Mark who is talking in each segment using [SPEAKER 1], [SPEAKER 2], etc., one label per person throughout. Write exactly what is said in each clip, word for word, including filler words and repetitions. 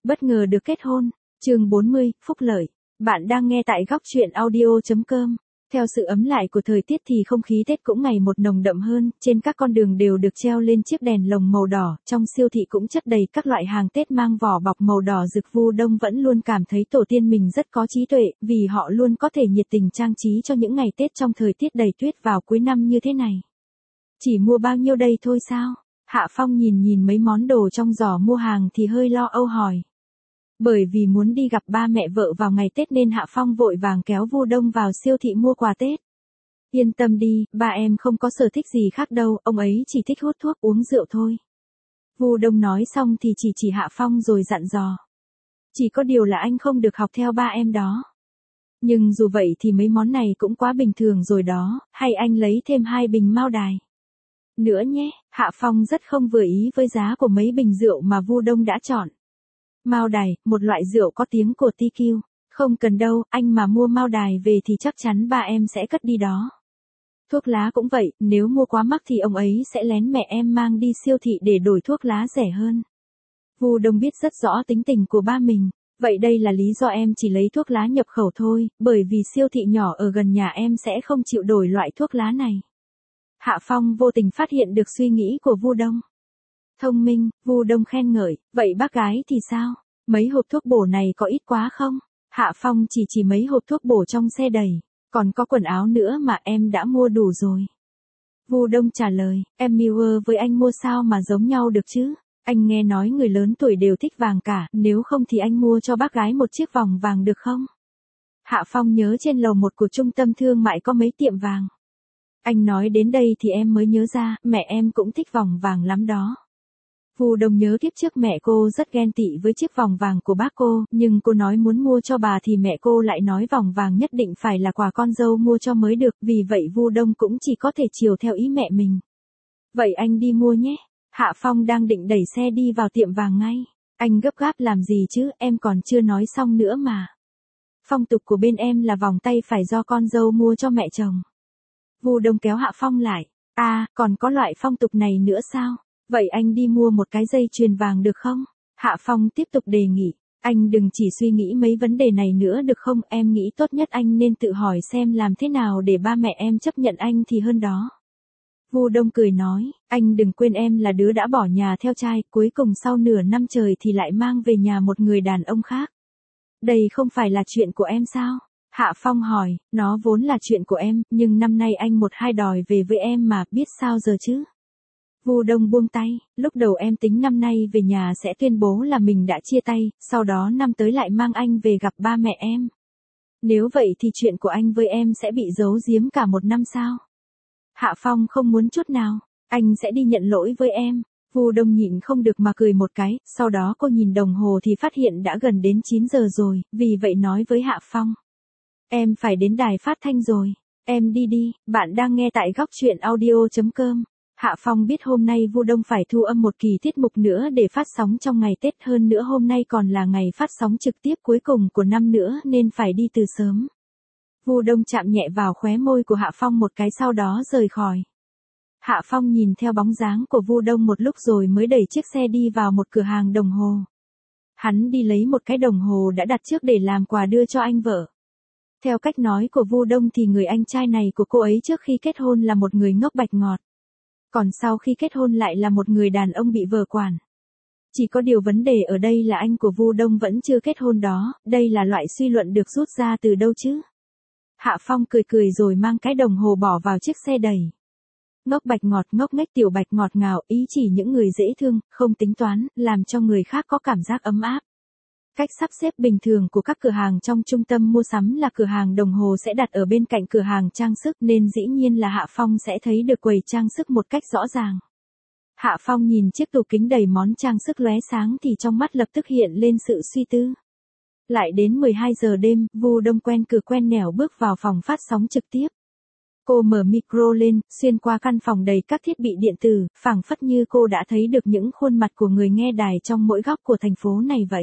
[SPEAKER 1] Bất ngờ được kết hôn. Chương bốn mươi, phúc lợi. Bạn đang nghe tại góc truyện audio chấm com. Theo sự ấm lại của thời tiết thì không khí Tết cũng ngày một nồng đậm hơn, trên các con đường đều được treo lên chiếc đèn lồng màu đỏ, trong siêu thị cũng chất đầy các loại hàng Tết mang vỏ bọc màu đỏ rực. Vu Đông vẫn luôn cảm thấy tổ tiên mình rất có trí tuệ, vì họ luôn có thể nhiệt tình trang trí cho những ngày Tết trong thời tiết đầy tuyết vào cuối năm như thế này. Chỉ mua bao nhiêu đây thôi sao? Hạ Phong nhìn nhìn mấy món đồ trong giỏ mua hàng thì hơi lo âu hỏi. Bởi vì muốn đi gặp ba mẹ vợ vào ngày Tết nên Hạ Phong vội vàng kéo Vu Đông vào siêu thị mua quà Tết. Yên tâm đi, ba em không có sở thích gì khác đâu, ông ấy chỉ thích hút thuốc uống rượu thôi. Vu Đông nói xong thì chỉ chỉ Hạ Phong rồi dặn dò. Chỉ có điều là anh không được học theo ba em đó. Nhưng dù vậy thì mấy món này cũng quá bình thường rồi đó, hay anh lấy thêm hai bình Mao Đài nữa nhé. Hạ Phong rất không vừa ý với giá của mấy bình rượu mà Vu Đông đã chọn. Mao Đài, một loại rượu có tiếng của tê quy. Không cần đâu, anh mà mua Mao Đài về thì chắc chắn ba em sẽ cất đi đó. Thuốc lá cũng vậy, nếu mua quá mắc thì ông ấy sẽ lén mẹ em mang đi siêu thị để đổi thuốc lá rẻ hơn. Vu Đông biết rất rõ tính tình của ba mình. Vậy đây là lý do em chỉ lấy thuốc lá nhập khẩu thôi, bởi vì siêu thị nhỏ ở gần nhà em sẽ không chịu đổi loại thuốc lá này. Hạ Phong vô tình phát hiện được suy nghĩ của Vu Đông. Thông minh, Vu Đông khen ngợi, vậy bác gái thì sao? Mấy hộp thuốc bổ này có ít quá không? Hạ Phong chỉ chỉ mấy hộp thuốc bổ trong xe đầy, còn có quần áo nữa mà em đã mua đủ rồi. Vu Đông trả lời, em mua với anh mua sao mà giống nhau được chứ? Anh nghe nói người lớn tuổi đều thích vàng cả, nếu không thì anh mua cho bác gái một chiếc vòng vàng được không? Hạ Phong nhớ trên lầu một của trung tâm thương mại có mấy tiệm vàng. Anh nói đến đây thì em mới nhớ ra, mẹ em cũng thích vòng vàng lắm đó. Vu Đông nhớ kiếp trước mẹ cô rất ghen tị với chiếc vòng vàng của bác cô, nhưng cô nói muốn mua cho bà thì mẹ cô lại nói vòng vàng nhất định phải là quà con dâu mua cho mới được, vì vậy Vu Đông cũng chỉ có thể chiều theo ý mẹ mình. Vậy anh đi mua nhé. Hạ Phong đang định đẩy xe đi vào tiệm vàng ngay. Anh gấp gáp làm gì chứ, em còn chưa nói xong nữa mà. Phong tục của bên em là vòng tay phải do con dâu mua cho mẹ chồng. Vu Đông kéo Hạ Phong lại. À, còn có loại phong tục này nữa sao? Vậy anh đi mua một cái dây chuyền vàng được không? Hạ Phong tiếp tục đề nghị. Anh đừng chỉ suy nghĩ mấy vấn đề này nữa được không? Em nghĩ tốt nhất anh nên tự hỏi xem làm thế nào để ba mẹ em chấp nhận anh thì hơn đó. Vu Đông cười nói, anh đừng quên em là đứa đã bỏ nhà theo trai, cuối cùng sau nửa năm trời thì lại mang về nhà một người đàn ông khác. Đây không phải là chuyện của em sao? Hạ Phong hỏi, nó vốn là chuyện của em, nhưng năm nay anh một hai đòi về với em mà, biết sao giờ chứ? Vu Đông buông tay, lúc đầu em tính năm nay về nhà sẽ tuyên bố là mình đã chia tay, sau đó năm tới lại mang anh về gặp ba mẹ em. Nếu vậy thì chuyện của anh với em sẽ bị giấu giếm cả một năm sao? Hạ Phong không muốn chút nào, anh sẽ đi nhận lỗi với em. Vu Đông nhịn không được mà cười một cái, sau đó cô nhìn đồng hồ thì phát hiện đã gần đến chín giờ rồi, vì vậy nói với Hạ Phong. Em phải đến đài phát thanh rồi, em đi đi, bạn đang nghe tại góc truyện audio chấm com. Hạ Phong biết hôm nay Vu Đông phải thu âm một kỳ tiết mục nữa để phát sóng trong ngày Tết, hơn nữa hôm nay còn là ngày phát sóng trực tiếp cuối cùng của năm nữa nên phải đi từ sớm. Vu Đông chạm nhẹ vào khóe môi của Hạ Phong một cái sau đó rời khỏi. Hạ Phong nhìn theo bóng dáng của Vu Đông một lúc rồi mới đẩy chiếc xe đi vào một cửa hàng đồng hồ. Hắn đi lấy một cái đồng hồ đã đặt trước để làm quà đưa cho anh vợ. Theo cách nói của Vu Đông thì người anh trai này của cô ấy trước khi kết hôn là một người ngốc bạch ngọt. Còn sau khi kết hôn lại là một người đàn ông bị vợ quản. Chỉ có điều vấn đề ở đây là anh của Vu Đông vẫn chưa kết hôn đó, đây là loại suy luận được rút ra từ đâu chứ? Hạ Phong cười cười rồi mang cái đồng hồ bỏ vào chiếc xe đầy. Ngốc bạch ngọt, ngốc nghếch tiểu bạch ngọt ngào, ý chỉ những người dễ thương, không tính toán, làm cho người khác có cảm giác ấm áp. Cách sắp xếp bình thường của các cửa hàng trong trung tâm mua sắm là cửa hàng đồng hồ sẽ đặt ở bên cạnh cửa hàng trang sức nên dĩ nhiên là Hạ Phong sẽ thấy được quầy trang sức một cách rõ ràng. Hạ Phong nhìn chiếc tủ kính đầy món trang sức lóe sáng thì trong mắt lập tức hiện lên sự suy tư. Lại đến mười hai giờ đêm, Vu Đông quen cửa quen nẻo bước vào phòng phát sóng trực tiếp. Cô mở micro lên, xuyên qua căn phòng đầy các thiết bị điện tử, phảng phất như cô đã thấy được những khuôn mặt của người nghe đài trong mỗi góc của thành phố này vậy.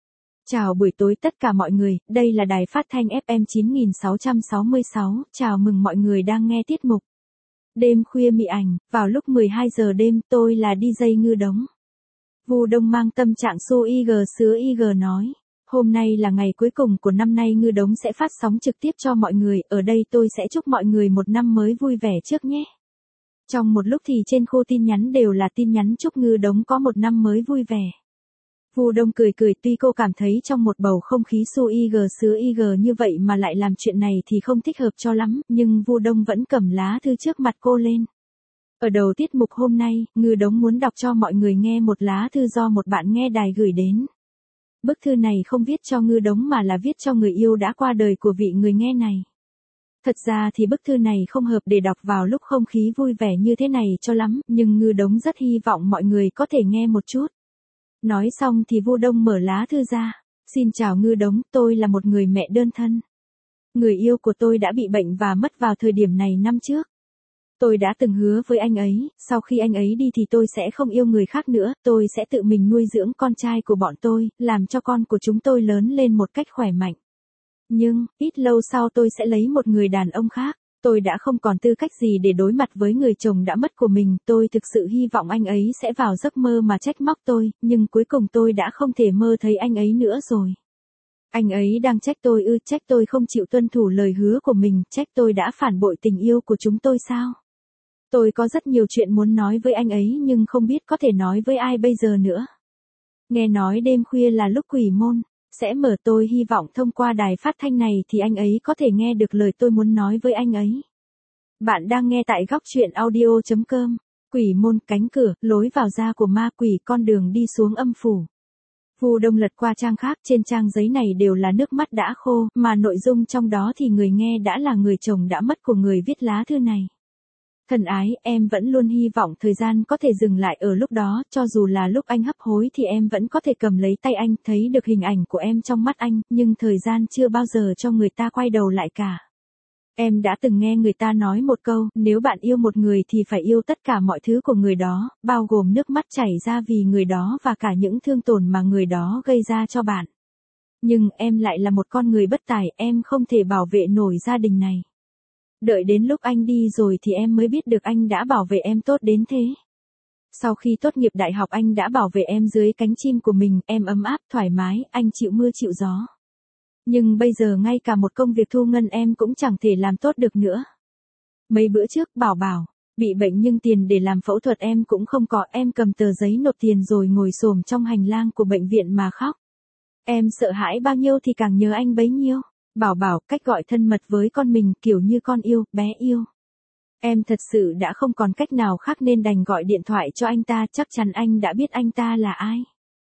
[SPEAKER 1] Chào buổi tối tất cả mọi người, đây là đài phát thanh ép em chín nghìn sáu trăm sáu mươi sáu, chào mừng mọi người đang nghe tiết mục Đêm khuya mị ảnh, vào lúc mười hai giờ đêm tôi là đi jay Ngư Đống. Vu Đông mang tâm trạng su y gờ sứa y gờ nói. Hôm nay là ngày cuối cùng của năm nay, Ngư Đống sẽ phát sóng trực tiếp cho mọi người, ở đây tôi sẽ chúc mọi người một năm mới vui vẻ trước nhé. Trong một lúc thì trên khu tin nhắn đều là tin nhắn chúc Ngư Đống có một năm mới vui vẻ. Vu Đông cười cười, tuy cô cảm thấy trong một bầu không khí su y gờ sứa y gờ như vậy mà lại làm chuyện này thì không thích hợp cho lắm, nhưng Vu Đông vẫn cầm lá thư trước mặt cô lên. Ở đầu tiết mục hôm nay, Ngư Đống muốn đọc cho mọi người nghe một lá thư do một bạn nghe đài gửi đến. Bức thư này không viết cho Ngư Đống mà là viết cho người yêu đã qua đời của vị người nghe này. Thật ra thì bức thư này không hợp để đọc vào lúc không khí vui vẻ như thế này cho lắm, nhưng Ngư Đống rất hy vọng mọi người có thể nghe một chút. Nói xong thì Vu Đông mở lá thư ra. Xin chào Ngư Đống, tôi là một người mẹ đơn thân. Người yêu của tôi đã bị bệnh và mất vào thời điểm này năm trước. Tôi đã từng hứa với anh ấy, sau khi anh ấy đi thì tôi sẽ không yêu người khác nữa, tôi sẽ tự mình nuôi dưỡng con trai của bọn tôi, làm cho con của chúng tôi lớn lên một cách khỏe mạnh. Nhưng, ít lâu sau tôi sẽ lấy một người đàn ông khác. Tôi đã không còn tư cách gì để đối mặt với người chồng đã mất của mình, tôi thực sự hy vọng anh ấy sẽ vào giấc mơ mà trách móc tôi, nhưng cuối cùng tôi đã không thể mơ thấy anh ấy nữa rồi. Anh ấy đang trách tôi ư, trách tôi không chịu tuân thủ lời hứa của mình, trách tôi đã phản bội tình yêu của chúng tôi sao? Tôi có rất nhiều chuyện muốn nói với anh ấy nhưng không biết có thể nói với ai bây giờ nữa. Nghe nói đêm khuya là lúc quỷ môn sẽ mở, tôi hy vọng thông qua đài phát thanh này thì anh ấy có thể nghe được lời tôi muốn nói với anh ấy. Bạn đang nghe tại góc truyện audio chấm com. Quỷ môn, cánh cửa, lối vào ra của ma quỷ, con đường đi xuống âm phủ. Vu Đông lật qua trang khác, trên trang giấy này đều là nước mắt đã khô, mà nội dung trong đó thì người nghe đã là người chồng đã mất của người viết lá thư này. Thân ái, em vẫn luôn hy vọng thời gian có thể dừng lại ở lúc đó, cho dù là lúc anh hấp hối thì em vẫn có thể cầm lấy tay anh, thấy được hình ảnh của em trong mắt anh, nhưng thời gian chưa bao giờ cho người ta quay đầu lại cả. Em đã từng nghe người ta nói một câu, nếu bạn yêu một người thì phải yêu tất cả mọi thứ của người đó, bao gồm nước mắt chảy ra vì người đó và cả những thương tổn mà người đó gây ra cho bạn. Nhưng em lại là một con người bất tài, em không thể bảo vệ nổi gia đình này. Đợi đến lúc anh đi rồi thì em mới biết được anh đã bảo vệ em tốt đến thế. Sau khi tốt nghiệp đại học anh đã bảo vệ em dưới cánh chim của mình, em ấm áp, thoải mái, anh chịu mưa chịu gió. Nhưng bây giờ ngay cả một công việc thu ngân em cũng chẳng thể làm tốt được nữa. Mấy bữa trước Bảo Bảo bị bệnh nhưng tiền để làm phẫu thuật em cũng không có, em cầm tờ giấy nộp tiền rồi ngồi xổm trong hành lang của bệnh viện mà khóc. Em sợ hãi bao nhiêu thì càng nhớ anh bấy nhiêu. Bảo Bảo, cách gọi thân mật với con mình kiểu như con yêu, bé yêu. Em thật sự đã không còn cách nào khác nên đành gọi điện thoại cho anh ta, chắc chắn anh đã biết anh ta là ai.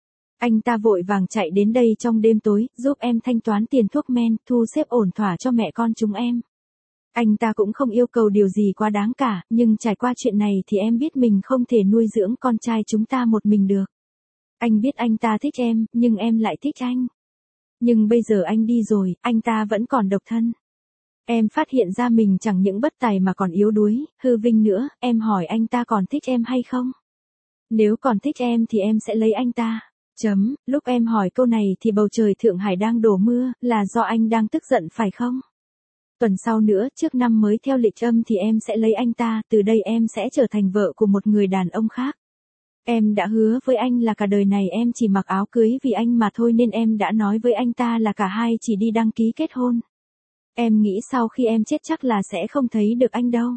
[SPEAKER 1] Anh ta vội vàng chạy đến đây trong đêm tối, giúp em thanh toán tiền thuốc men, thu xếp ổn thỏa cho mẹ con chúng em. Anh ta cũng không yêu cầu điều gì quá đáng cả, nhưng trải qua chuyện này thì em biết mình không thể nuôi dưỡng con trai chúng ta một mình được. Anh biết anh ta thích em, nhưng em lại thích anh. Nhưng bây giờ anh đi rồi, anh ta vẫn còn độc thân. Em phát hiện ra mình chẳng những bất tài mà còn yếu đuối, hư vinh nữa, em hỏi anh ta còn thích em hay không? Nếu còn thích em thì em sẽ lấy anh ta. Chấm, lúc em hỏi câu này thì bầu trời Thượng Hải đang đổ mưa, là do anh đang tức giận phải không? Tuần sau nữa, trước năm mới theo lịch âm thì em sẽ lấy anh ta, từ đây em sẽ trở thành vợ của một người đàn ông khác. Em đã hứa với anh là cả đời này em chỉ mặc áo cưới vì anh mà thôi nên em đã nói với anh ta là cả hai chỉ đi đăng ký kết hôn. Em nghĩ sau khi em chết chắc là sẽ không thấy được anh đâu.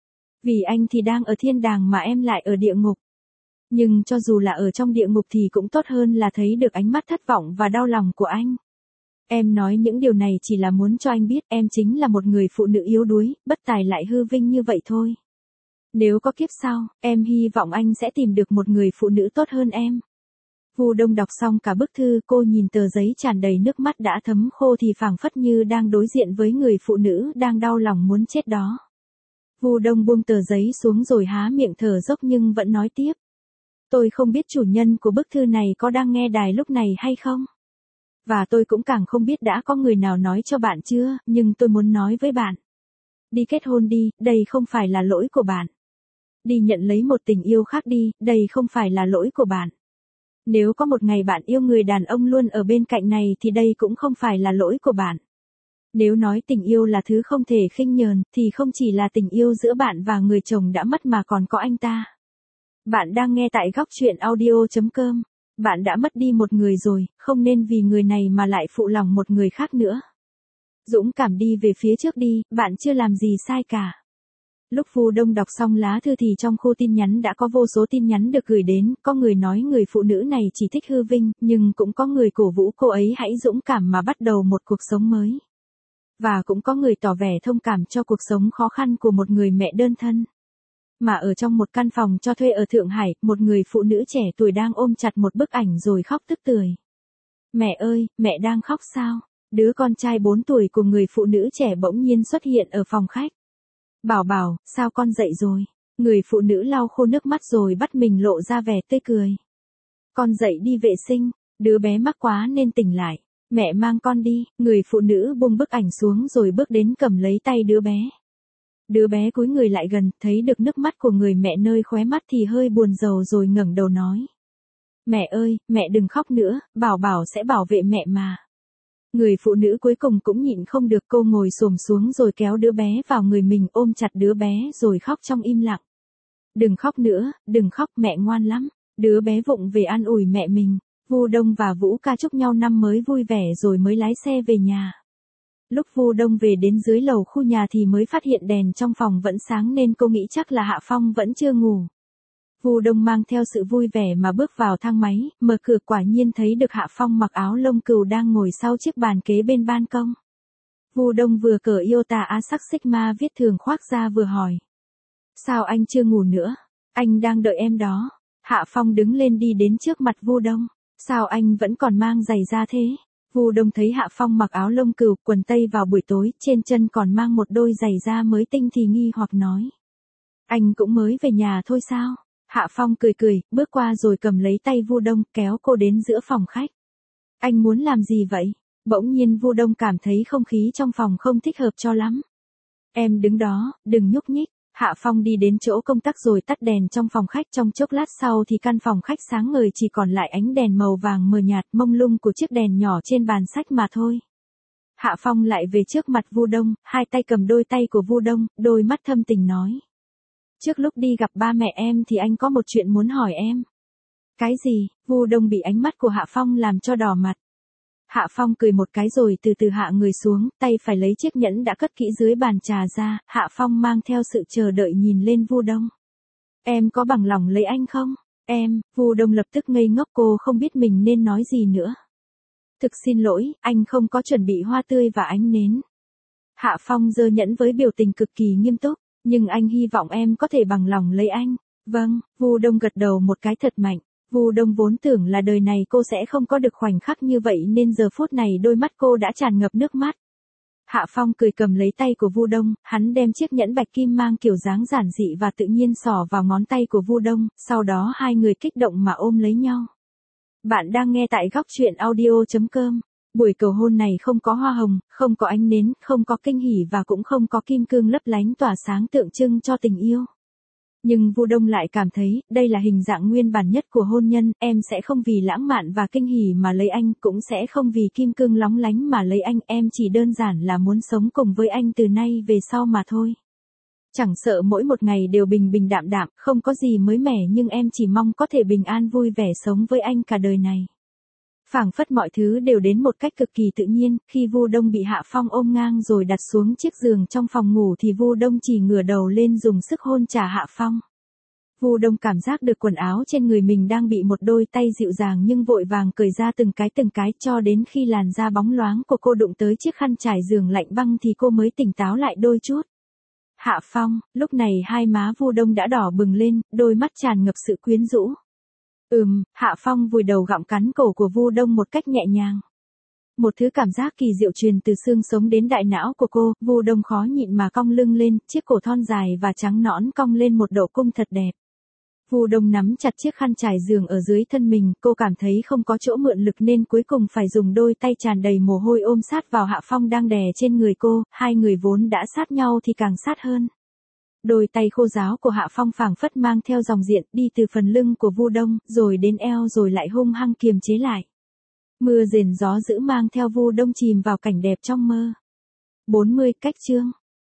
[SPEAKER 1] Vì anh thì đang ở thiên đàng mà em lại ở địa ngục. Nhưng cho dù là ở trong địa ngục thì cũng tốt hơn là thấy được ánh mắt thất vọng và đau lòng của anh. Em nói những điều này chỉ là muốn cho anh biết em chính là một người phụ nữ yếu đuối, bất tài lại hư vinh như vậy thôi. Nếu có kiếp sau, em hy vọng anh sẽ tìm được một người phụ nữ tốt hơn em. Vu Đông đọc xong cả bức thư, cô nhìn tờ giấy tràn đầy nước mắt đã thấm khô thì phảng phất như đang đối diện với người phụ nữ đang đau lòng muốn chết đó. Vu Đông buông tờ giấy xuống rồi há miệng thở dốc nhưng vẫn nói tiếp. Tôi không biết chủ nhân của bức thư này có đang nghe đài lúc này hay không. Và tôi cũng càng không biết đã có người nào nói cho bạn chưa, nhưng tôi muốn nói với bạn. Đi kết hôn đi, đây không phải là lỗi của bạn. Đi nhận lấy một tình yêu khác đi, đây không phải là lỗi của bạn. Nếu có một ngày bạn yêu người đàn ông luôn ở bên cạnh này thì đây cũng không phải là lỗi của bạn. Nếu nói tình yêu là thứ không thể khinh nhờn, thì không chỉ là tình yêu giữa bạn và người chồng đã mất mà còn có anh ta. Bạn đang nghe tại góc truyện audio chấm com. Bạn đã mất đi một người rồi, không nên vì người này mà lại phụ lòng một người khác nữa. Dũng cảm đi về phía trước đi, bạn chưa làm gì sai cả. Lúc Vu Đông đọc xong lá thư thì trong khu tin nhắn đã có vô số tin nhắn được gửi đến, có người nói người phụ nữ này chỉ thích hư vinh, nhưng cũng có người cổ vũ cô ấy hãy dũng cảm mà bắt đầu một cuộc sống mới. Và cũng có người tỏ vẻ thông cảm cho cuộc sống khó khăn của một người mẹ đơn thân. Mà ở trong một căn phòng cho thuê ở Thượng Hải, một người phụ nữ trẻ tuổi đang ôm chặt một bức ảnh rồi khóc tức tưởi. Mẹ ơi, mẹ đang khóc sao? Đứa con trai bốn tuổi của người phụ nữ trẻ bỗng nhiên xuất hiện ở phòng khách. Bảo bảo, sao con dậy rồi? Người phụ nữ lau khô nước mắt rồi bắt mình lộ ra vẻ tươi cười. Con dậy đi vệ sinh, đứa bé mắc quá nên tỉnh lại. Mẹ mang con đi, người phụ nữ buông bức ảnh xuống rồi bước đến cầm lấy tay đứa bé. Đứa bé cúi người lại gần, thấy được nước mắt của người mẹ nơi khóe mắt thì hơi buồn rầu rồi ngẩng đầu nói. Mẹ ơi, mẹ đừng khóc nữa, bảo bảo sẽ bảo vệ mẹ mà. Người phụ nữ cuối cùng cũng nhịn không được, cô ngồi xổm xuống rồi kéo đứa bé vào người mình, ôm chặt đứa bé rồi khóc trong im lặng. Đừng khóc nữa, đừng khóc, mẹ ngoan lắm. Đứa bé vụng về an ủi mẹ mình. Vu Đông và Vũ Ca chúc nhau năm mới vui vẻ rồi mới lái xe về nhà. Lúc Vu Đông về đến dưới lầu khu nhà thì mới phát hiện đèn trong phòng vẫn sáng nên cô nghĩ chắc là Hạ Phong vẫn chưa ngủ. Vu Đông mang theo sự vui vẻ mà bước vào thang máy, mở cửa quả nhiên thấy được Hạ Phong mặc áo lông cừu đang ngồi sau chiếc bàn kế bên ban công. Vu Đông vừa cởi Iota Asac Sigma viết thường khoác ra vừa hỏi. Sao anh chưa ngủ nữa? Anh đang đợi em đó. Hạ Phong đứng lên đi đến trước mặt Vu Đông. Sao anh vẫn còn mang giày da thế? Vu Đông thấy Hạ Phong mặc áo lông cừu, quần tây vào buổi tối, trên chân còn mang một đôi giày da mới tinh thì nghi hoặc nói. Anh cũng mới về nhà thôi sao? Hạ Phong cười cười, bước qua rồi cầm lấy tay Vu Đông, kéo cô đến giữa phòng khách. Anh muốn làm gì vậy? Bỗng nhiên Vu Đông cảm thấy không khí trong phòng không thích hợp cho lắm. Em đứng đó, đừng nhúc nhích. Hạ Phong đi đến chỗ công tắc rồi tắt đèn trong phòng khách, trong chốc lát sau thì căn phòng khách sáng ngời chỉ còn lại ánh đèn màu vàng mờ nhạt mông lung của chiếc đèn nhỏ trên bàn sách mà thôi. Hạ Phong lại về trước mặt Vu Đông, hai tay cầm đôi tay của Vu Đông, đôi mắt thâm tình nói. Trước lúc đi gặp ba mẹ em thì anh có một chuyện muốn hỏi em. Cái gì? Vu Đông bị ánh mắt của Hạ Phong làm cho đỏ mặt. Hạ Phong cười một cái rồi từ từ hạ người xuống, tay phải lấy chiếc nhẫn đã cất kỹ dưới bàn trà ra, Hạ Phong mang theo sự chờ đợi nhìn lên Vu Đông. Em có bằng lòng lấy anh không? Em, Vu Đông lập tức ngây ngốc, cô không biết mình nên nói gì nữa. Thực xin lỗi, anh không có chuẩn bị hoa tươi và ánh nến. Hạ Phong giơ nhẫn với biểu tình cực kỳ nghiêm túc, nhưng anh hy vọng em có thể bằng lòng lấy anh. Vâng, Vu Đông gật đầu một cái thật mạnh. Vu Đông vốn tưởng là đời này cô sẽ không có được khoảnh khắc như vậy nên giờ phút này đôi mắt cô đã tràn ngập nước mắt. Hạ Phong cười cầm lấy tay của Vu Đông, hắn đem chiếc nhẫn bạch kim mang kiểu dáng giản dị và tự nhiên xỏ vào ngón tay của Vu Đông, sau đó hai người kích động mà ôm lấy nhau. Bạn đang nghe tại góc truyện audio chấm com. Buổi cầu hôn này không có hoa hồng, không có ánh nến, không có kinh hỉ và cũng không có kim cương lấp lánh tỏa sáng tượng trưng cho tình yêu. Nhưng Vu Đông lại cảm thấy, đây là hình dạng nguyên bản nhất của hôn nhân, em sẽ không vì lãng mạn và kinh hỉ mà lấy anh, cũng sẽ không vì kim cương lóng lánh mà lấy anh, em chỉ đơn giản là muốn sống cùng với anh từ nay về sau mà thôi. Chẳng sợ mỗi một ngày đều bình bình đạm đạm, không có gì mới mẻ nhưng em chỉ mong có thể bình an vui vẻ sống với anh cả đời này. Phảng phất mọi thứ đều đến một cách cực kỳ tự nhiên, khi Vu Đông bị Hạ Phong ôm ngang rồi đặt xuống chiếc giường trong phòng ngủ thì Vu Đông chỉ ngửa đầu lên dùng sức hôn trả Hạ Phong. Vu Đông cảm giác được quần áo trên người mình đang bị một đôi tay dịu dàng nhưng vội vàng cởi ra từng cái từng cái cho đến khi làn da bóng loáng của cô đụng tới chiếc khăn trải giường lạnh băng thì cô mới tỉnh táo lại đôi chút. Hạ Phong, lúc này hai má Vu Đông đã đỏ bừng lên, đôi mắt tràn ngập sự quyến rũ. Ừm, Hạ Phong vùi đầu gặm cắn cổ của Vu Đông một cách nhẹ nhàng. Một thứ cảm giác kỳ diệu truyền từ xương sống đến đại não của cô, Vu Đông khó nhịn mà cong lưng lên, chiếc cổ thon dài và trắng nõn cong lên một độ cung thật đẹp. Vu Đông nắm chặt chiếc khăn trải giường ở dưới thân mình, cô cảm thấy không có chỗ mượn lực nên cuối cùng phải dùng đôi tay tràn đầy mồ hôi ôm sát vào Hạ Phong đang đè trên người cô, hai người vốn đã sát nhau thì càng sát hơn. Đôi tay khô ráo của Hạ Phong phảng phất mang theo dòng điện đi từ phần lưng của Vu Đông, rồi đến eo rồi lại hung hăng kiềm chế lại. Mưa rền gió dữ mang theo Vu Đông chìm vào cảnh đẹp trong mơ. bốn mươi cách chương